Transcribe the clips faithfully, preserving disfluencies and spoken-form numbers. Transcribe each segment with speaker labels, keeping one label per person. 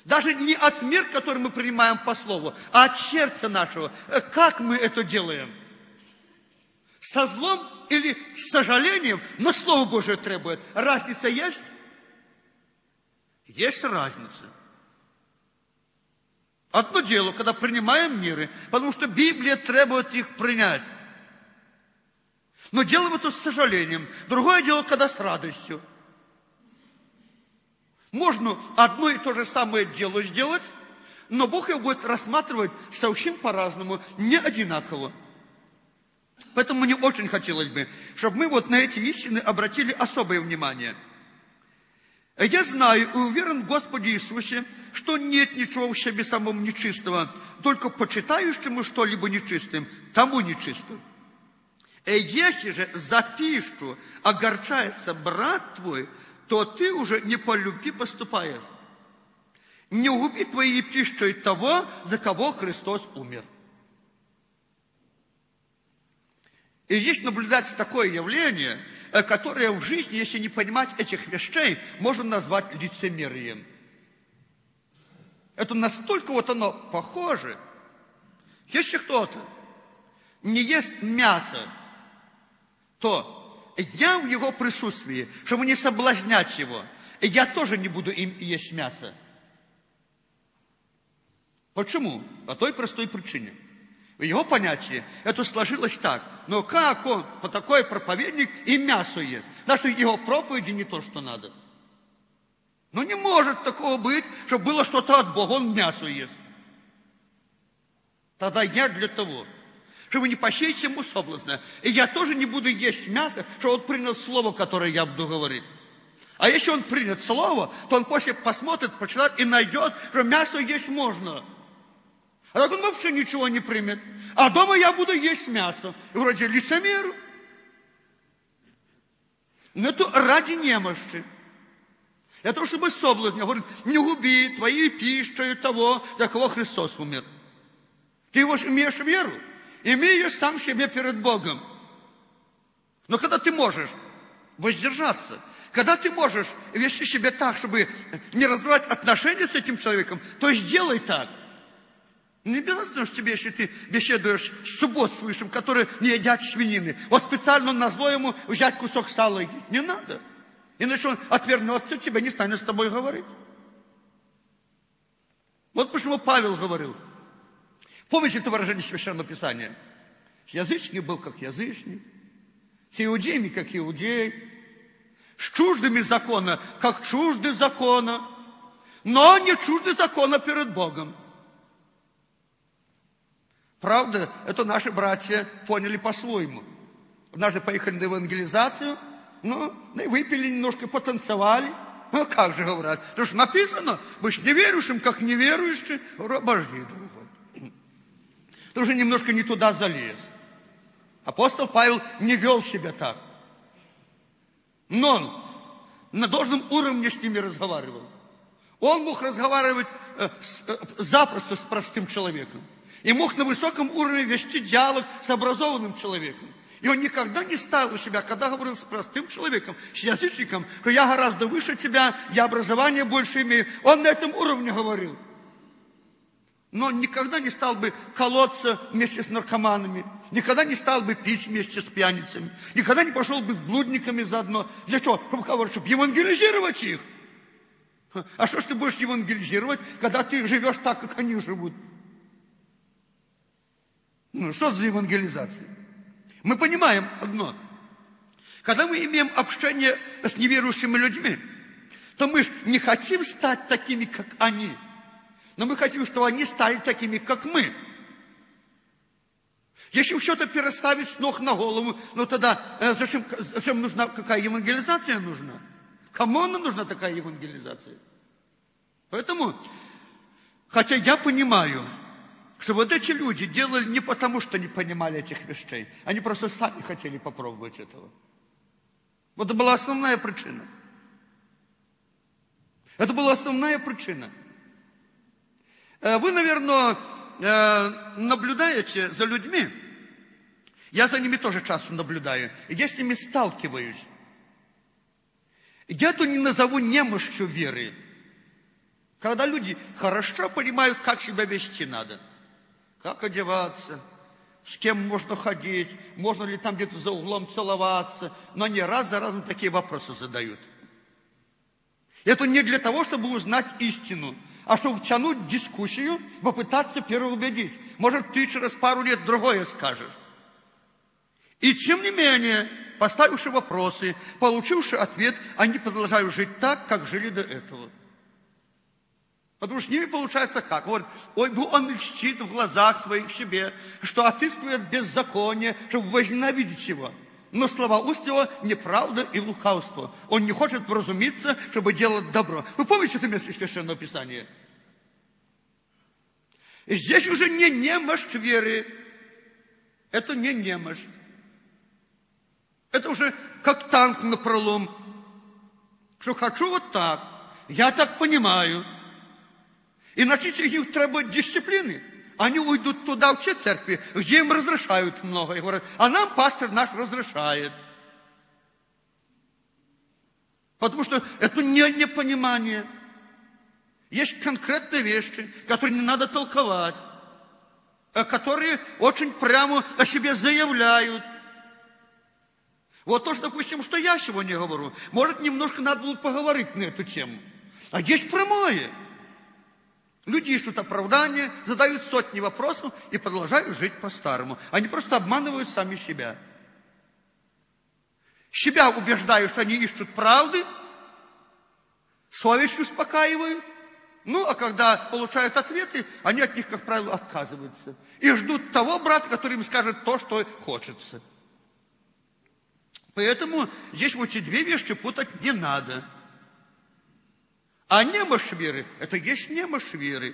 Speaker 1: Даже не от мер, который мы принимаем по слову, а от сердца нашего. Как мы это делаем? Со злом или с сожалением, но Слово Божие требует. Разница есть? Есть разница. Одно дело, когда принимаем миры, потому что Библия требует их принять. Но делаем это с сожалением. Другое дело, когда с радостью. Можно одно и то же самое дело сделать, но Бог его будет рассматривать совсем по-разному, не одинаково. Поэтому мне очень хотелось бы, чтобы мы вот на эти истины обратили особое внимание. Я знаю и уверен в Господе Иисусе, что нет ничего в себе самому нечистого, только почитающему что-либо нечистым, тому нечистым. И если же за пищу огорчается брат твой, то ты уже не по любви поступаешь. Не губи твоей пищей того, за кого Христос умер. И здесь наблюдается такое явление, которое в жизни, если не понимать этих вещей, можно назвать лицемерием. Это настолько вот оно похоже. Если кто-то не ест мясо, то я в его присутствии, чтобы не соблазнять его, я тоже не буду им есть мясо. Почему? По той простой причине. В его понятии это сложилось так. Но как он, по такой проповедник, и мясо ест? Даже его проповеди не то, что надо. Но не может такого быть, чтобы было что-то от Бога, он мясо ест. Тогда я для того, чтобы не посеять ему соблазна. И я тоже не буду есть мясо, чтобы он принял слово, которое я буду говорить. А если он принят слово, то он после посмотрит, почитает и найдет, что мясо есть можно. А так он вообще ничего не примет. А дома я буду есть мясо. И вроде лицемеру. Но это ради немощи. Для того, чтобы соблазн. Говорит, не губи твоей пищей того, за кого Христос умер. Ты его имеешь веру. Имей ее сам себе перед Богом. Но когда ты можешь воздержаться, когда ты можешь вести себя так, чтобы не разрывать отношения с этим человеком, то сделай так. Не обязательно, что тебе, если ты беседуешь с суббот с Высшим, которые не едят свинины, вот специально назло ему взять кусок сала и есть. Не надо. Иначе он отвернется, тебя не станет с тобой говорить. Вот почему Павел говорил. Помните это выражение Священного Писания? Язычник был как язычник, с иудеями как иудей, с чуждыми закона как чужды закона, но не чужды закона перед Богом. Правда, это наши братья поняли по-своему. Однажды поехали на евангелизацию, ну, выпили немножко, потанцевали. Ну, как же говорят? Потому что написано, быть неверующим, как неверующий. Обожди, дорогой. Ты уже немножко не туда залез. Апостол Павел не вел себя так. Но он на должном уровне с ними разговаривал. Он мог разговаривать э, с, э, запросто с простым человеком. И мог на высоком уровне вести диалог с образованным человеком. И он никогда не ставил себя, когда говорил с простым человеком, с язычником, что я гораздо выше тебя, я образование больше имею. Он на этом уровне говорил. Но он никогда не стал бы колоться вместе с наркоманами, никогда не стал бы пить вместе с пьяницами, никогда не пошел бы с блудниками заодно. Для чего? Чтобы, чтобы евангелизировать их. А что ж ты будешь евангелизировать, когда ты живешь так, как они живут? Ну, что за евангелизация? Мы понимаем одно. Когда мы имеем общение с неверующими людьми, то мы же не хотим стать такими, как они. Но мы хотим, чтобы они стали такими, как мы. Если все-то переставить с ног на голову, ну тогда э, зачем, зачем нужна, какая евангелизация нужна? Кому она нужна такая евангелизация? Поэтому, хотя я понимаю, что вот эти люди делали не потому, что не понимали этих вещей. Они просто сами хотели попробовать этого. Вот это была основная причина. Это была основная причина. Вы, наверное, наблюдаете за людьми. Я за ними тоже часто наблюдаю. И я с ними сталкиваюсь. Я то не назову немощью веры. Когда люди хорошо понимают, как себя вести надо, как одеваться, с кем можно ходить, можно ли там где-то за углом целоваться, но они раз за разом такие вопросы задают. Это не для того, чтобы узнать истину, а чтобы втянуть дискуссию, попытаться переубедить. Может, ты через пару лет другое скажешь. И тем не менее, поставивши вопросы, получивши ответ, они продолжают жить так, как жили до этого. Потому что с ними получается как? Говорят, ой, он льстит в глазах своих себе, что отыскивает беззаконие, чтобы возненавидеть его. Но слова уст его неправда и лукавство. Он не хочет вразумиться, чтобы делать добро. Вы помните это место из Священного Писания? И здесь уже не немощь веры. Это не немощь. Это уже как танк напролом. Что хочу вот так. Я так понимаю. И начните их требовать дисциплины. Они уйдут туда, в те церкви, где им разрешают много. И говорят, а нам пастор наш разрешает. Потому что это не непонимание. Есть конкретные вещи, которые не надо толковать, которые очень прямо о себе заявляют. Вот то, что, допустим, что я сегодня говорю, может, немножко надо было поговорить на эту тему. А есть прямое. Люди ищут оправдания, задают сотни вопросов и продолжают жить по-старому. Они просто обманывают сами себя. Себя убеждают, что они ищут правды, совесть успокаивают. Ну, а когда получают ответы, они от них, как правило, отказываются. И ждут того брата, который им скажет то, что хочется. Поэтому здесь вот эти две вещи путать не надо. А немощь веры – это есть немощь веры.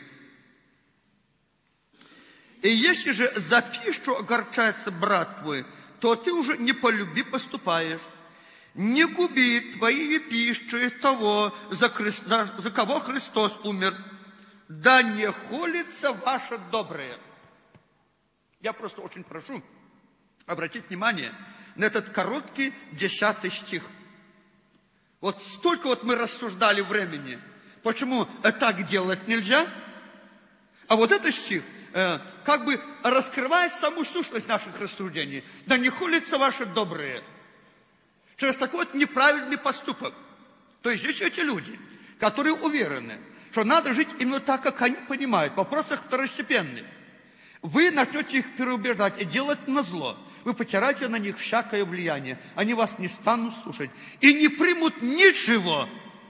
Speaker 1: И если же за пищу огорчается брат твой, то ты уже не по любви поступаешь. Не губи твоей пищей того, за, Христ, за, за кого Христос умер. Да не холится ваше доброе. Я просто очень прошу обратить внимание на этот короткий десятый стих. Вот столько вот мы рассуждали времени, почему так делать нельзя, а вот этот стих э, как бы раскрывает саму сущность наших рассуждений. Да не хулится ваше доброе. Через такой вот неправильный поступок. То есть есть эти люди, которые уверены, что надо жить именно так, как они понимают, в вопросах второстепенных. Вы начнете их переубеждать и делать назло. Вы потираете на них всякое влияние. Они вас не станут слушать. И не примут ничего.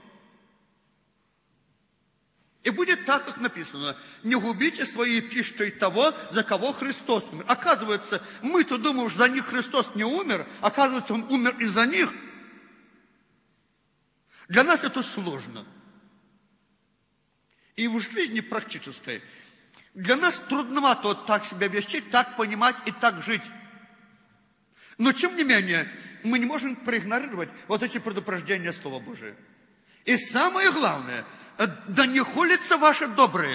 Speaker 1: И будет так, как написано. Не губите своей пищей того, за кого Христос умер. Оказывается, мы-то думаем, что за них Христос не умер. Оказывается, Он умер из-за них. Для нас это сложно. И в жизни практической для нас трудновато вот так себя вести, так понимать и так жить. Но, тем не менее, мы не можем проигнорировать вот эти предупреждения Слова Божия. И самое главное, да не хулится ваше доброе.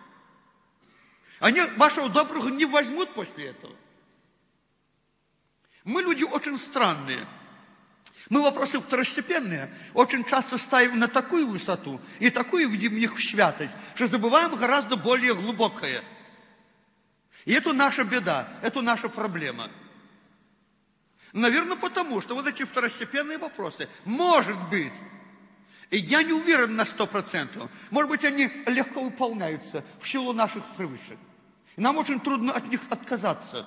Speaker 1: Они вашего доброго не возьмут после этого. Мы люди очень странные. Мы вопросы второстепенные очень часто ставим на такую высоту и такую видим в них святость, что забываем гораздо более глубокое. И это наша беда, это наша проблема. Наверное, потому что вот эти второстепенные вопросы, может быть, и я не уверен на сто процентов, может быть, они легко выполняются в силу наших привычек. И нам очень трудно от них отказаться.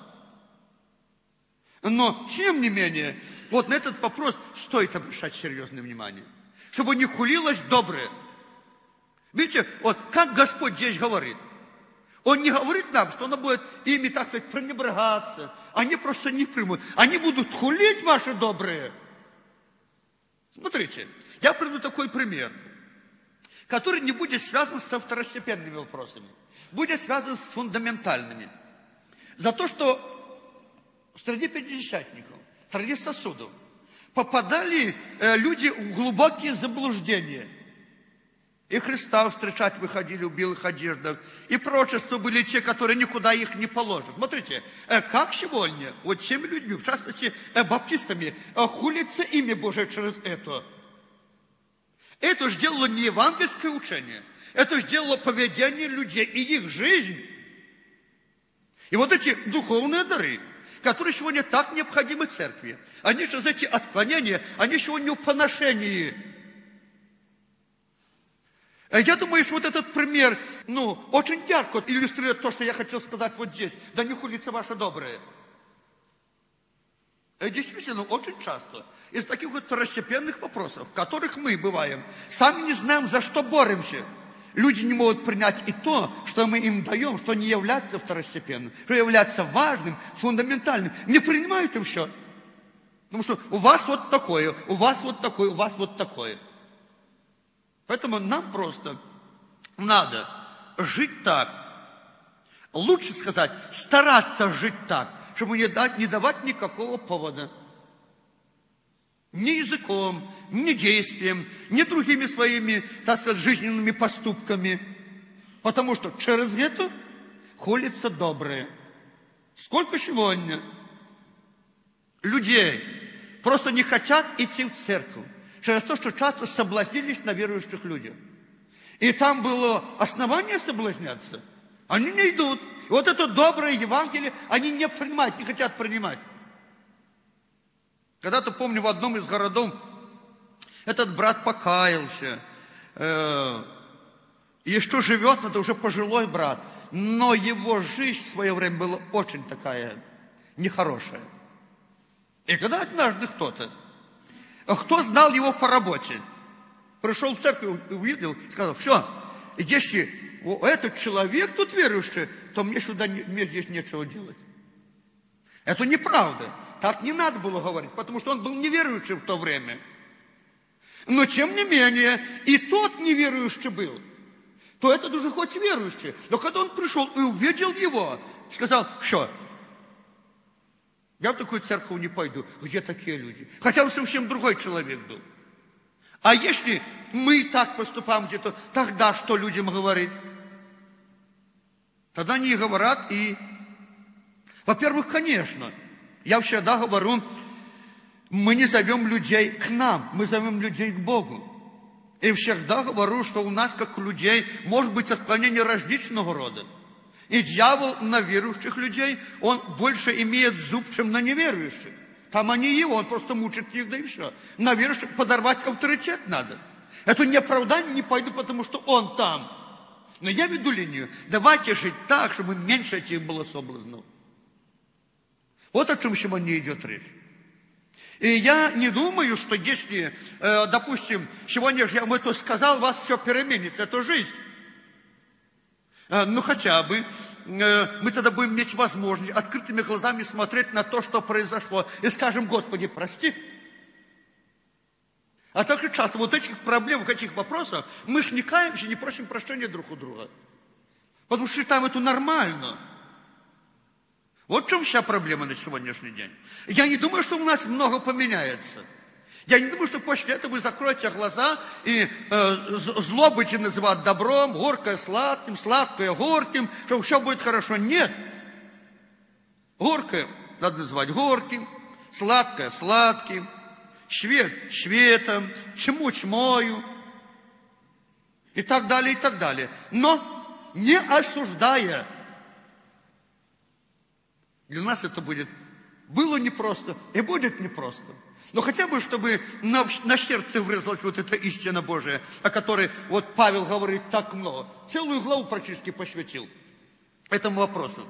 Speaker 1: Но, тем не менее, вот на этот вопрос стоит обращать серьезное внимание. Чтобы не хулилось доброе. Видите, вот как Господь здесь говорит. Он не говорит нам, что Он будет ими, так сказать, пренебрегаться. Они просто не примут. Они будут хулить ваши добрые. Смотрите, я приведу такой пример, который не будет связан со второстепенными вопросами. Будет связан с фундаментальными. За то, что среди пятидесятников, среди сосудов попадали э, люди в глубокие заблуждения. И Христа встречать выходили в белых одеждах. И пророчества были те, которые никуда их не положат. Смотрите, э, как сегодня вот теми людьми, в частности э, баптистами, э, хулится имя Божие через это. Это же делало не евангельское учение. Это сделало поведение людей и их жизнь. И вот эти духовные дары, которые сегодня так необходимы церкви, они же, эти отклонения, они сегодня в поношении. Я думаю, что вот этот пример, ну, очень ярко иллюстрирует то, что я хотел сказать вот здесь. Да не хулится ваше доброе. И действительно, очень часто из таких вот второстепенных вопросов, в которых мы бываем, сами не знаем, за что боремся. Люди не могут принять и то, что мы им даем, что не является второстепенным, что является важным, фундаментальным. Не принимают и все. Потому что у вас вот такое, у вас вот такое, у вас вот такое. Поэтому нам просто надо жить так. Лучше сказать, стараться жить так, чтобы не, дать, не давать никакого повода. Ни языком, ни действием, ни другими своими, так сказать, жизненными поступками. Потому что через это холится доброе. Сколько сегодня людей просто не хотят идти в церковь. Через то, что часто соблазнились на верующих людях. И там было основание соблазняться. Они не идут. И вот это доброе Евангелие они не принимают, не хотят принимать. Когда-то, помню, в одном из городов этот брат покаялся. Э, и что живет, это уже пожилой брат. Но его жизнь в свое время была очень такая нехорошая. И когда однажды кто-то, кто знал его по работе, пришел в церковь, увидел, сказал, все, если этот человек тут верующий, то мне, сюда, мне здесь нечего делать. Это неправда. Так не надо было говорить, потому что он был неверующим в то время. Но, тем не менее, и тот неверующий был, то этот уже хоть верующий. Но когда он пришел и увидел его, сказал, все, я в такую церковь не пойду. Где такие люди? Хотя он совсем другой человек был. А если мы и так поступаем где-то, тогда что людям говорить? Тогда они говорят и... Во-первых, конечно, я всегда говорю, мы не зовем людей к нам, мы зовем людей к Богу. И всегда говорю, что у нас, как у людей, может быть отклонение различного рода. И дьявол на верующих людей, он больше имеет зуб, чем на неверующих. Там они его, он просто мучит их, да и все. На верующих подорвать авторитет надо. Это не оправдание, не пойду, потому что он там. Но я веду линию. Давайте жить так, чтобы меньше этих было соблазнов. Вот о чем сегодня идет речь. И я не думаю, что если, э, допустим, сегодня же я вам это сказал, у вас все переменится, это жизнь. Э, ну, хотя бы э, мы тогда будем иметь возможность открытыми глазами смотреть на то, что произошло, и скажем, Господи, прости. А так и часто вот этих проблем, этих вопросов мы ж не каемся, не просим прощения друг у друга. Потому что считаем это нормально. Вот в чем вся проблема на сегодняшний день. Я не думаю, что у нас много поменяется. Я не думаю, что после этого вы закроете глаза и э, зло будете называть добром, горькое сладким, сладкое горьким, что все будет хорошо. Нет. Горькое надо называть горьким, сладкое сладким, свет светом, тьму тьмою и так далее, и так далее. Но не осуждая. Для нас это будет, было непросто и будет непросто. Но хотя бы, чтобы на, на сердце врезалась вот эта истина Божия, о которой вот Павел говорит так много. Целую главу практически посвятил этому вопросу.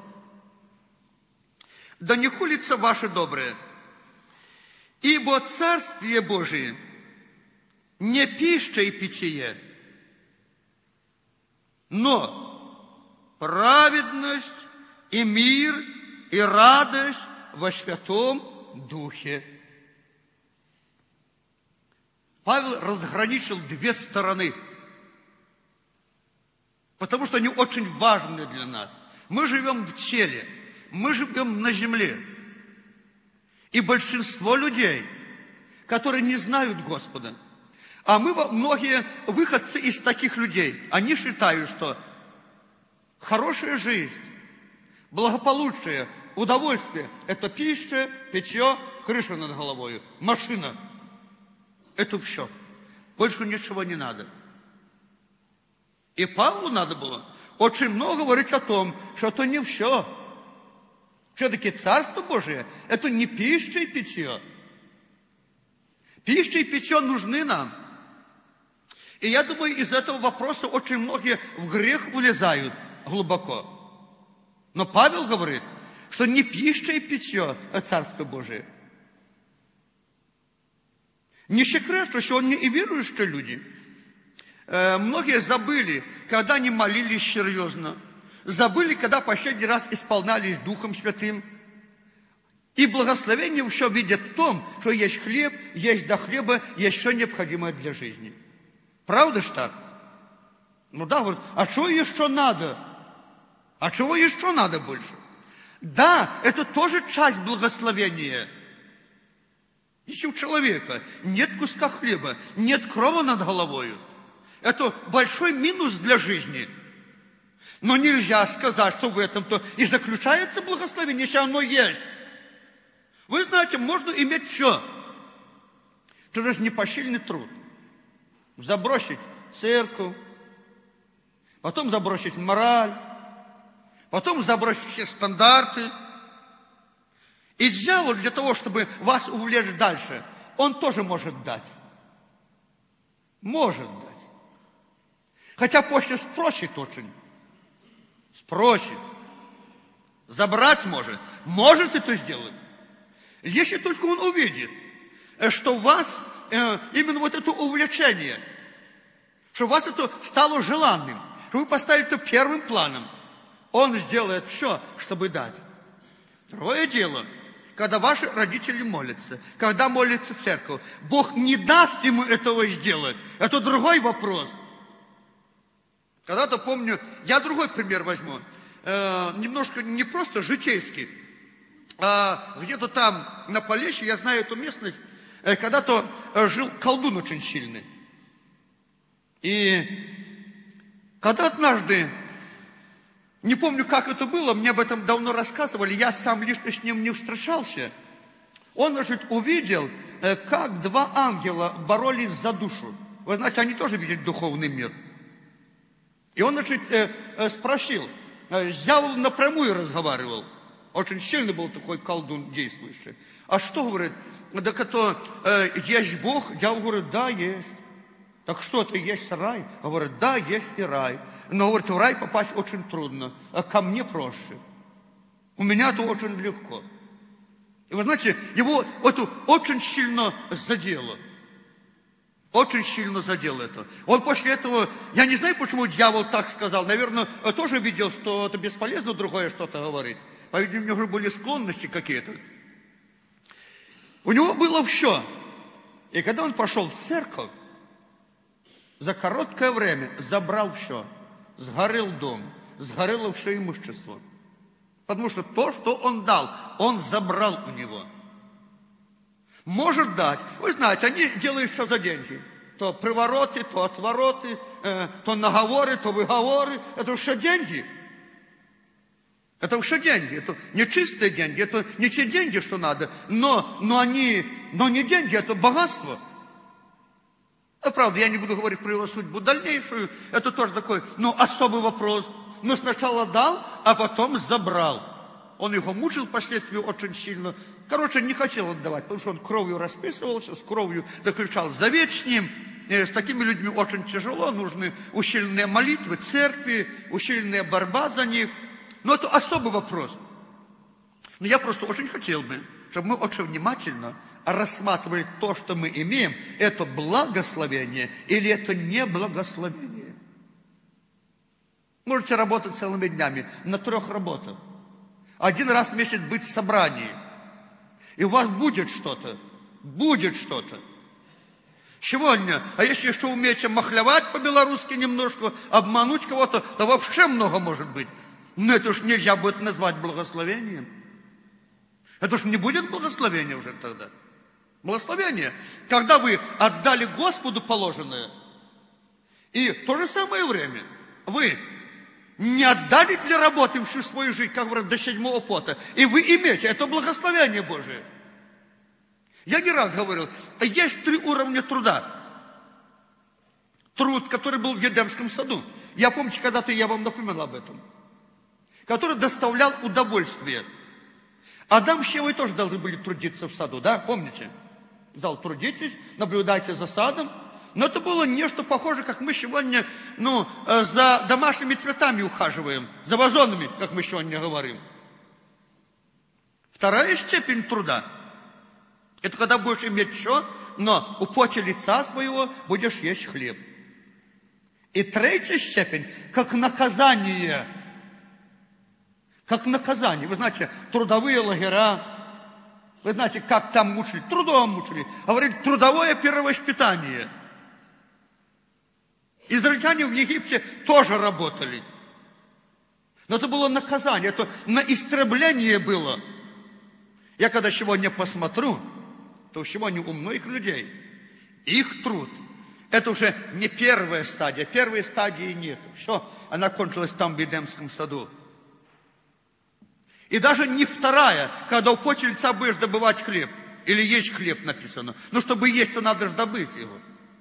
Speaker 1: Да не хулится ваше доброе, ибо Царствие Божие не пища и питье, но праведность и мир и радость во Святом Духе. Павел разграничил две стороны, потому что они очень важны для нас. Мы живем в теле, мы живем на земле. И большинство людей, которые не знают Господа, а мы, многие выходцы из таких людей, они считают, что хорошая жизнь, благополучие, удовольствие – это пища, питье, крыша над головой, машина. Это все. Больше ничего не надо. И Павлу надо было очень много говорить о том, что это не все. Все-таки Царство Божие – это не пища и питье. Пища и питье нужны нам. И я думаю, из этого вопроса очень многие в грех влезают глубоко. Но Павел говорит, что не пища и питье – это Царство Божие. Не секрет, что он не и верующие люди. Э, многие забыли, когда они молились серьезно. Забыли, когда последний раз исполнялись Духом Святым. И благословение все видят в том, что есть хлеб, есть до хлеба, есть все необходимое для жизни. Правда ж так? Ну да, вот, а что еще надо? А чего еще надо больше? Да, это тоже часть благословения. Если у человека нет куска хлеба, нет крова над головою, это большой минус для жизни. Но нельзя сказать, что в этом-то и заключается благословение, если оно есть. Вы знаете, можно иметь все. Это же непосильный труд. Забросить церковь, потом забросить мораль, потом забросить все стандарты. И дьявол для того, чтобы вас увлечь дальше, он тоже может дать. Может дать. Хотя после спросит очень. Спросит. Забрать может. Может это сделать. Если только он увидит, что у вас э, именно вот это увлечение, что у вас это стало желанным, что вы поставили это первым планом, он сделает все, чтобы дать. Другое дело, когда ваши родители молятся, когда молится церковь, Бог не даст ему этого сделать. Это другой вопрос. Когда-то помню, я другой пример возьму, э, немножко не просто житейский, а где-то там на Полесье, я знаю эту местность, э, когда-то э, жил колдун очень сильный. И когда однажды, не помню, как это было, мне об этом давно рассказывали, я сам лично с ним не встречался, он, значит, увидел, э, как два ангела боролись за душу. Вы знаете, они тоже видели духовный мир. И он, значит, э, э, спросил, э, с дьяволом напрямую разговаривал. Очень сильный был такой колдун действующий. А что, говорит, так это э, есть Бог? Дьявол говорит, да, есть. Так что это, есть рай? Говорит, да, есть и рай. Но, говорит, в рай попасть очень трудно, а ко мне проще. У меня это очень легко. И вы знаете, его это очень сильно задело. Очень сильно задел это. Он после этого, я не знаю, почему дьявол так сказал, наверное, тоже видел, что это бесполезно другое что-то говорить. По-видимому, у него уже были склонности какие-то. У него было все. И когда он пошел в церковь, за короткое время забрал все. Сгорел дом, сгорело все имущество. Потому что то, что он дал, он забрал у него. Может дать. Вы знаете, они делают все за деньги. То привороты, то отвороты, э, то наговоры, то выговоры. Это все деньги. Это все деньги. Это не чистые деньги. Это не те деньги, что надо. Но, но они, но не деньги, это богатство. А правда, я не буду говорить про его судьбу дальнейшую. Это тоже такой, ну, особый вопрос. Но сначала дал, а потом забрал. Он его мучил впоследствии очень сильно. Короче, не хотел отдавать, потому что он кровью расписывался, с кровью заключал завет с ним. И с такими людьми очень тяжело, нужны усиленные молитвы, церкви, усиленная борьба за них. Но это особый вопрос. Но я просто очень хотел бы, чтобы мы очень внимательно рассматривали то, что мы имеем. Это благословение или это не благословение. Можете работать целыми днями на трех работах. Один раз в месяц быть в собрании. И у вас будет что-то. Будет что-то. Сегодня, а если еще умеете махлевать по-белорусски немножко, обмануть кого-то, то вообще много может быть. Но это уж нельзя будет назвать благословением. Это уж не будет благословения уже тогда. Благословение, когда вы отдали Господу положенное, и в то же самое время вы не отдали для работы всю свою жизнь, как говорят, до седьмого пота, и вы имеете, это благословение Божие. Я не раз говорил, есть три уровня труда. Труд, который был в Едемском саду. Я помните, когда-то я вам напоминал об этом. Который доставлял удовольствие. Адам с Евой тоже должны были трудиться в саду, да? Помните? Зал, трудитесь, наблюдайте за садом. Но это было нечто похожее, как мы сегодня, ну, за домашними цветами ухаживаем, за вазонами, как мы сегодня говорим. Вторая степень труда – это когда будешь иметь все, но у поте лица своего будешь есть хлеб. И третья степень – как наказание. Как наказание. Вы знаете, трудовые лагеря, вы знаете, как там мучили, трудом мучили. Говорили, трудовое перевоспитание. Израильтяне в Египте тоже работали. Но это было наказание, это на истребление было. Я когда сегодня посмотрю, то сегодня у многих людей их труд, это уже не первая стадия, первой стадии нет. Все, она кончилась там в Эдемском саду. И даже не вторая, когда у поте лица будешь добывать хлеб, или есть хлеб написано. Но чтобы есть, то надо же добыть его.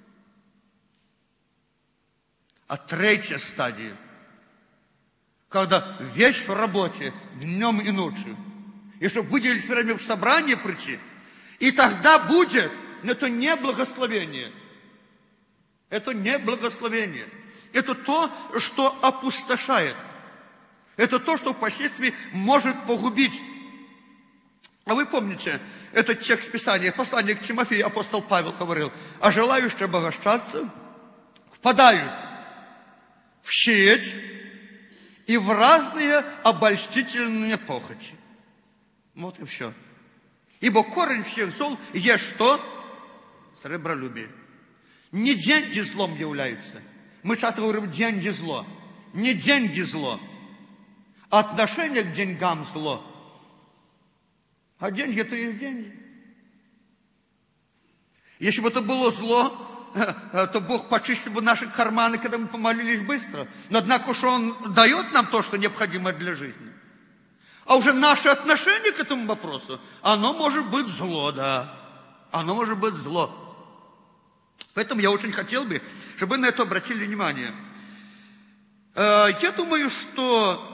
Speaker 1: А третья стадия, когда весь в работе, днем и ночью. И чтобы выделить время в собрание прийти, и тогда будет, но это не благословение. Это не благословение. Это то, что опустошает. Это то, что впоследствии может погубить. А вы помните, этот текст Писания, послание к Тимофею, апостол Павел говорил, а желающие обогащаться впадают в сеть и в разные обольстительные похоти. Вот и все. Ибо корень всех зол есть что? Сребролюбие. Не деньги злом являются. Мы часто говорим, деньги зло. Не деньги зло. Отношение к деньгам зло. А деньги это и есть деньги. Если бы это было зло, то Бог почистил бы наши карманы, когда мы помолились быстро. Но однако уж Он дает нам то, что необходимо для жизни. А уже наше отношение к этому вопросу, оно может быть зло, да. Оно может быть зло. Поэтому я очень хотел бы, чтобы вы на это обратили внимание. Я думаю, что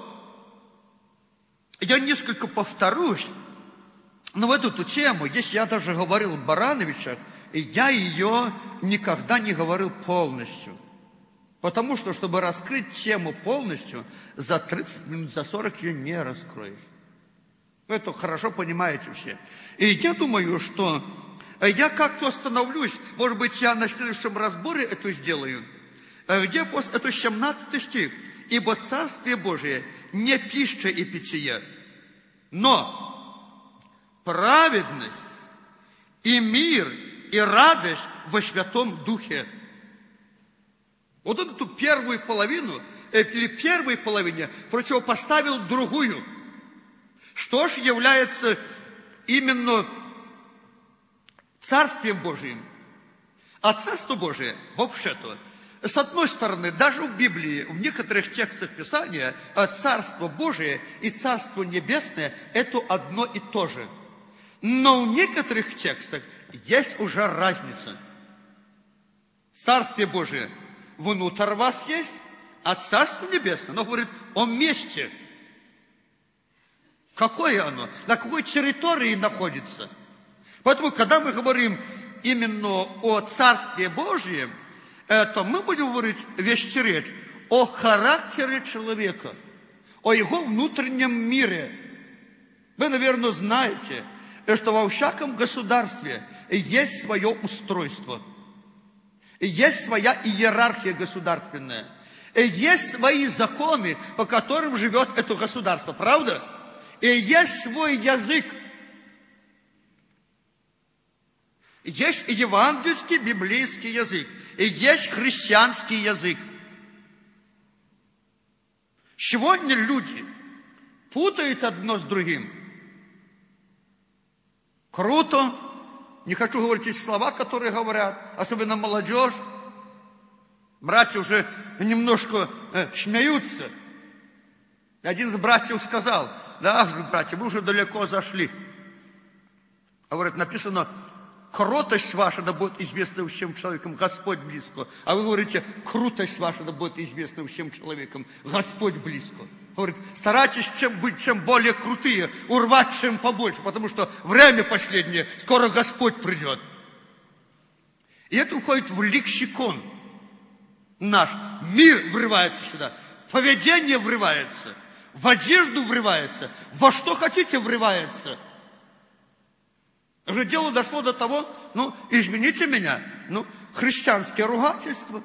Speaker 1: я несколько повторюсь, но в эту тему, если я даже говорил в Барановичах, я ее никогда не говорил полностью. Потому что, чтобы раскрыть тему полностью, за тридцать минут, за сорок ее не раскроешь. Вы это хорошо понимаете все. И я думаю, что я как-то остановлюсь, может быть, я на следующем разборе это сделаю, где это семнадцатый стих. Ибо Царствие Божие не пища и питье, но праведность и мир и радость во Святом Духе. Вот он эту первую половину, или первой половине противопоставил другую. Что ж является именно Царствием Божиим? А Царство Божие, вообще-то, с одной стороны, даже в Библии, в некоторых текстах Писания, Царство Божие и Царство Небесное – это одно и то же. Но в некоторых текстах есть уже разница. Царствие Божие внутрь вас есть, а Царство Небесное, оно говорит о месте. Какое оно? На какой территории находится? Поэтому, когда мы говорим именно о Царстве Божьем, то мы будем говорить, вести речь о характере человека, о его внутреннем мире. Вы, наверное, знаете, что во всяком государстве есть свое устройство, есть своя иерархия государственная, есть свои законы, по которым живет это государство, правда? И есть свой язык. Есть евангельский, библейский язык. И есть христианский язык. Сегодня люди путают одно с другим. Круто. Не хочу говорить эти слова, которые говорят, особенно молодежь. Братья уже немножко э, смеются. Один из братьев сказал, да, братья, вы уже далеко зашли. А говорит, написано, кротость ваша да будет известна всем человеком, Господь близко. А вы говорите, крутость ваша да будет известна всем человеком, Господь близко. Говорит, старайтесь чем быть, чем более крутые, урвать чем побольше, потому что время последнее, скоро Господь придет. И это уходит в лексикон наш. Мир врывается сюда, поведение врывается, в одежду врывается, во что хотите врывается. Уже дело дошло до того, ну, извините меня, ну, христианское ругательство.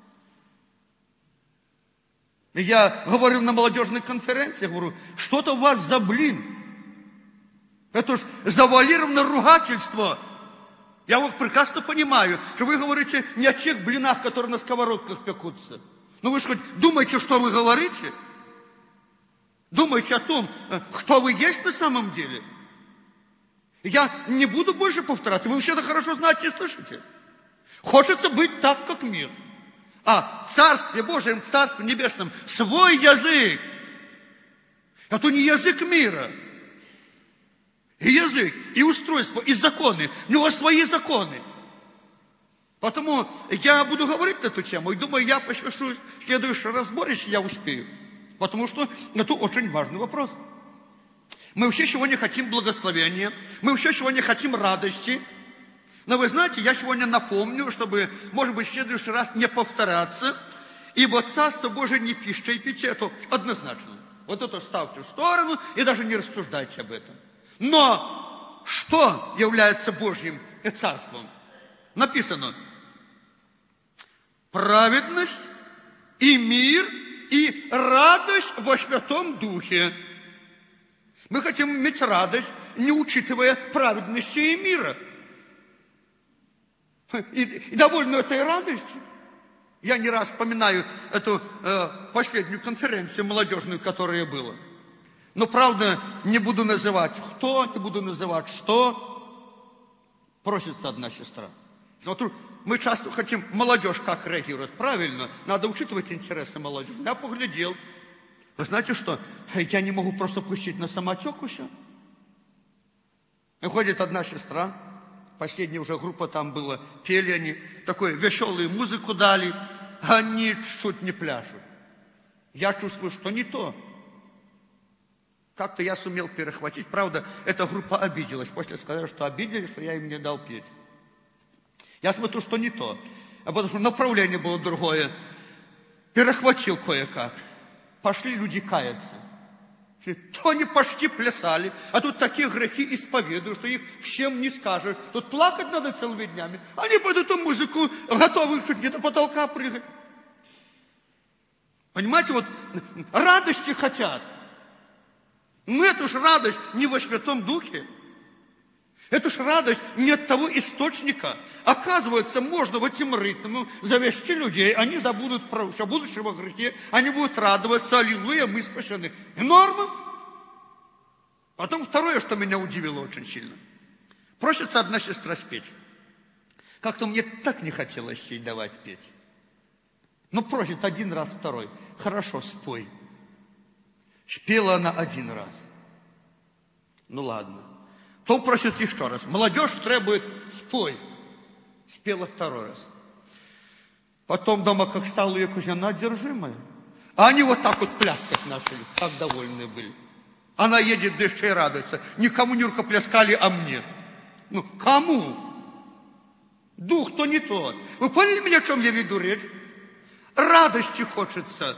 Speaker 1: Я говорил на молодежной конференции, говорю, что-то у вас за блин. Это ж завуалированное ругательство. Я вот прекрасно понимаю, что вы говорите не о тех блинах, которые на сковородках пекутся. Но вы же хоть думаете, что вы говорите? Думаете о том, кто вы есть на самом деле? Я не буду больше повторяться. Вы все это хорошо знаете и слышите. Хочется быть так, как мир. А в Царстве Божьем, в Царстве Небесном свой язык. Это не язык мира. И язык, и устройство, и законы. У него свои законы. Поэтому я буду говорить на эту тему. И думаю, я посвящу следующий разбор, если я успею. Потому что это очень важный вопрос. Мы все сегодня хотим благословения. Мы все сегодня хотим радости. Но вы знаете, я сегодня напомню, чтобы, может быть, в следующий раз не повторяться. Ибо Царство Божие не пища и питье, это однозначно. Вот это ставьте в сторону и даже не рассуждайте об этом. Но что является Божьим Царством? Написано: праведность и мир и радость во Святом Духе. Мы хотим иметь радость, не учитывая праведности и мира. И, и довольно этой радости. Я не раз вспоминаю эту э, последнюю конференцию молодежную, которая была. Но, правда, не буду называть кто, не буду называть что. Просится одна сестра. Смотрю, мы часто хотим, молодежь как реагирует. Правильно, надо учитывать интересы молодежи. Я поглядел. Вы знаете что? Я не могу просто пустить на самотек все. И ходит одна сестра. Последняя уже группа там была, пели они, такой веселую музыку дали, а они чуть не пляшут. Я чувствую, что не то. Как-то я сумел перехватить. Правда, эта группа обиделась. После сказали, что обидели, что я им не дал петь. Я смотрю, что не то. А потому что направление было другое. Перехватил кое-как. Пошли люди каяться. То они почти плясали, а тут такие грехи исповедуют, что их всем не скажешь. Тут плакать надо целыми днями. Они под эту музыку готовы чуть где-то потолка прыгать. Понимаете, вот радости хотят. Но это ж радость не во Святом Духе. Это ж радость не от того источника. Оказывается, можно в этим ритмом завести людей. Они забудут про все будущее во грехе. Они будут радоваться. Аллилуйя, мы спасены. И норма. Потом второе, что меня удивило очень сильно. Просится одна сестра спеть. Как-то мне так не хотелось ей давать петь. Но просит один раз, второй. Хорошо, спой. Спела она один раз. Ну ладно. То просит еще раз. Молодежь требует, спой. Спела второй раз. Потом дома, как стала ее кузина одержимая. А они вот так вот пляскать начали. Как довольны были. Она едет дальше и радуется. Никому не рукоплескали, а мне. Ну, кому? Дух-то не тот. Вы поняли меня, о чем я веду речь? Радости хочется.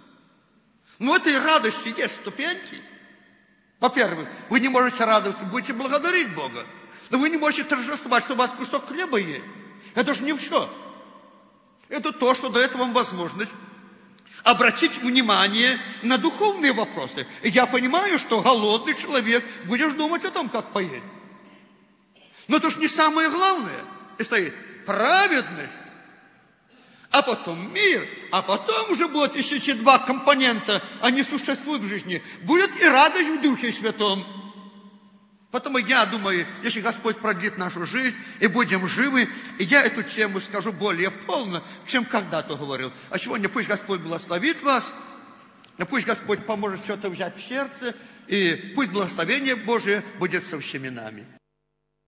Speaker 1: Но в этой радости есть ступеньки. Во-первых, вы не можете радоваться, будете благодарить Бога. Но вы не можете торжествовать, что у вас кусок хлеба есть. Это же не все. Это то, что дает вам возможность обратить внимание на духовные вопросы. И я понимаю, что голодный человек, будешь думать о том, как поесть. Но это же не самое главное. И стоит праведность, а потом мир, а потом уже будет еще эти два компонента, они существуют в жизни. Будет и радость в Духе Святом. Потому я думаю, если Господь продлит нашу жизнь и будем живы, и я эту тему скажу более полно, чем когда-то говорил. А сегодня пусть Господь благословит вас, пусть Господь поможет все это взять в сердце, и пусть благословение Божие будет со всеми нами.